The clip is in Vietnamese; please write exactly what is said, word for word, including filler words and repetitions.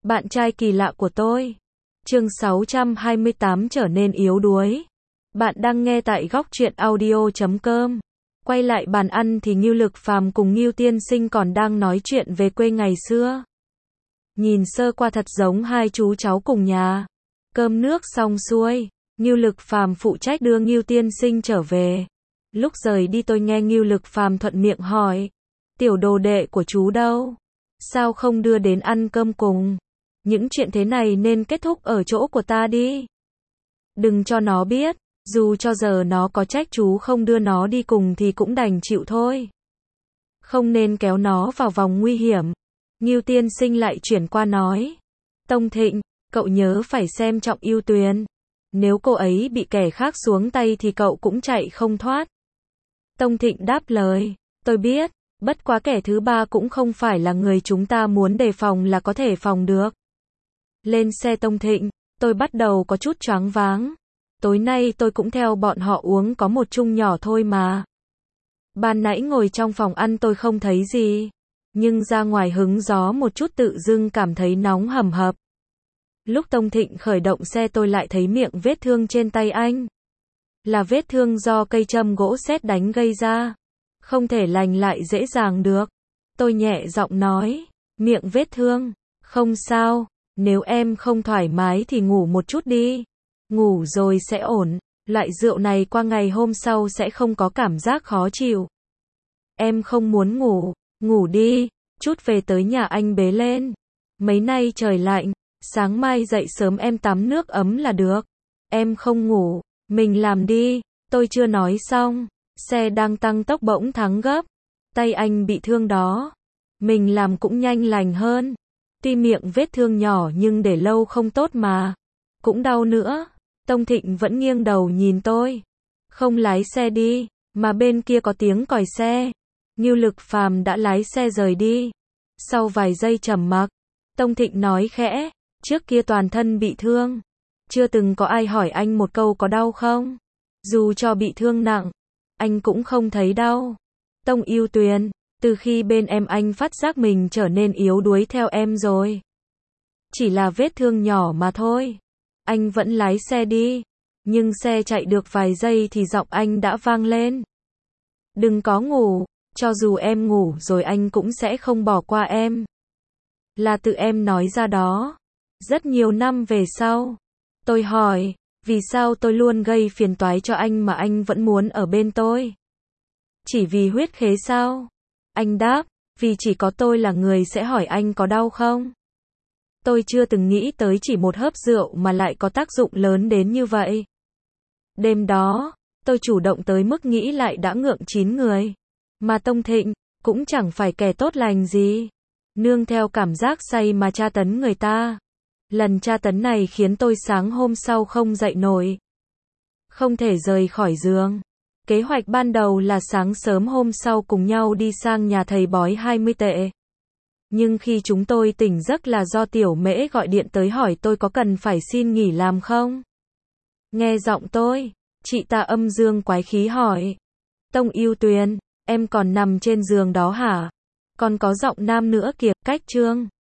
Bạn trai kỳ lạ của tôi. Chương sáu trăm hai mươi tám trở nên yếu đuối. Bạn đang nghe tại góc truyện audio chấm com. Quay lại bàn ăn thì Ngưu Lực Phàm cùng Ngưu Tiên Sinh còn đang nói chuyện về quê ngày xưa. Nhìn sơ qua thật giống hai chú cháu cùng nhà. Cơm nước xong xuôi, Ngưu Lực Phàm phụ trách đưa Ngưu Tiên Sinh trở về. Lúc rời đi tôi nghe Ngưu Lực Phàm thuận miệng hỏi, tiểu đồ đệ của chú đâu? Sao không đưa đến ăn cơm cùng? Những chuyện thế này nên kết thúc ở chỗ của ta đi. Đừng cho nó biết, dù cho giờ nó có trách chú không đưa nó đi cùng thì cũng đành chịu thôi. Không nên kéo nó vào vòng nguy hiểm. Ngưu Tiên Sinh lại chuyển qua nói, Tông Thịnh, cậu nhớ phải xem trọng Ưu Tuyền. Nếu cô ấy bị kẻ khác xuống tay thì cậu cũng chạy không thoát. Tông Thịnh đáp lời, tôi biết, bất quá kẻ thứ ba cũng không phải là người chúng ta muốn đề phòng là có thể phòng được. Lên xe Tông Thịnh, tôi bắt đầu có chút choáng váng. Tối nay tôi cũng theo bọn họ uống có một chung nhỏ thôi mà. Ban nãy ngồi trong phòng ăn tôi không thấy gì, nhưng ra ngoài hứng gió một chút tự dưng cảm thấy nóng hầm hập. Lúc Tông Thịnh khởi động xe tôi lại thấy miệng vết thương trên tay anh. Là vết thương do cây châm gỗ sét đánh gây ra. Không thể lành lại dễ dàng được. Tôi nhẹ giọng nói, miệng vết thương, không sao, nếu em không thoải mái thì ngủ một chút đi. Ngủ rồi sẽ ổn, loại rượu này qua ngày hôm sau sẽ không có cảm giác khó chịu. Em không muốn ngủ, ngủ đi, chút về tới nhà anh bế lên. Mấy nay trời lạnh, sáng mai dậy sớm em tắm nước ấm là được. Em không ngủ, mình làm đi. Tôi chưa nói xong, xe đang tăng tốc bỗng thắng gấp. Tay anh bị thương đó, mình làm cũng nhanh lành hơn. Tuy miệng vết thương nhỏ nhưng để lâu không tốt mà. Cũng đau nữa. Tông Thịnh vẫn nghiêng đầu nhìn tôi. Không lái xe đi, mà bên kia có tiếng còi xe. Ngưu Lực Phàm đã lái xe rời đi. Sau vài giây trầm mặc, Tông Thịnh nói khẽ, trước kia toàn thân bị thương. Chưa từng có ai hỏi anh một câu có đau không? Dù cho bị thương nặng, anh cũng không thấy đau. Tông Ưu Tuyền, từ khi bên em anh phát giác mình trở nên yếu đuối theo em rồi. Chỉ là vết thương nhỏ mà thôi. Anh vẫn lái xe đi. Nhưng xe chạy được vài giây thì giọng anh đã vang lên. Đừng có ngủ, cho dù em ngủ rồi anh cũng sẽ không bỏ qua em. Là tự em nói ra đó. Rất nhiều năm về sau, tôi hỏi, vì sao tôi luôn gây phiền toái cho anh mà anh vẫn muốn ở bên tôi? Chỉ vì huyết khế sao? Anh đáp, vì chỉ có tôi là người sẽ hỏi anh có đau không? Tôi chưa từng nghĩ tới chỉ một hớp rượu mà lại có tác dụng lớn đến như vậy. Đêm đó, tôi chủ động tới mức nghĩ lại đã ngượng chín người. Mà Tông Thịnh, cũng chẳng phải kẻ tốt lành gì. Nương theo cảm giác say mà tra tấn người ta. Lần tra tấn này khiến tôi sáng hôm sau không dậy nổi. Không thể rời khỏi giường. Kế hoạch ban đầu là sáng sớm hôm sau cùng nhau đi sang nhà thầy bói hai mươi tệ. Nhưng khi chúng tôi tỉnh giấc là do Tiểu Mễ gọi điện tới hỏi tôi có cần phải xin nghỉ làm không? Nghe giọng tôi, chị ta âm dương quái khí hỏi. Tông Ưu Tuyền, em còn nằm trên giường đó hả? Còn có giọng nam nữa kìa, cách trương.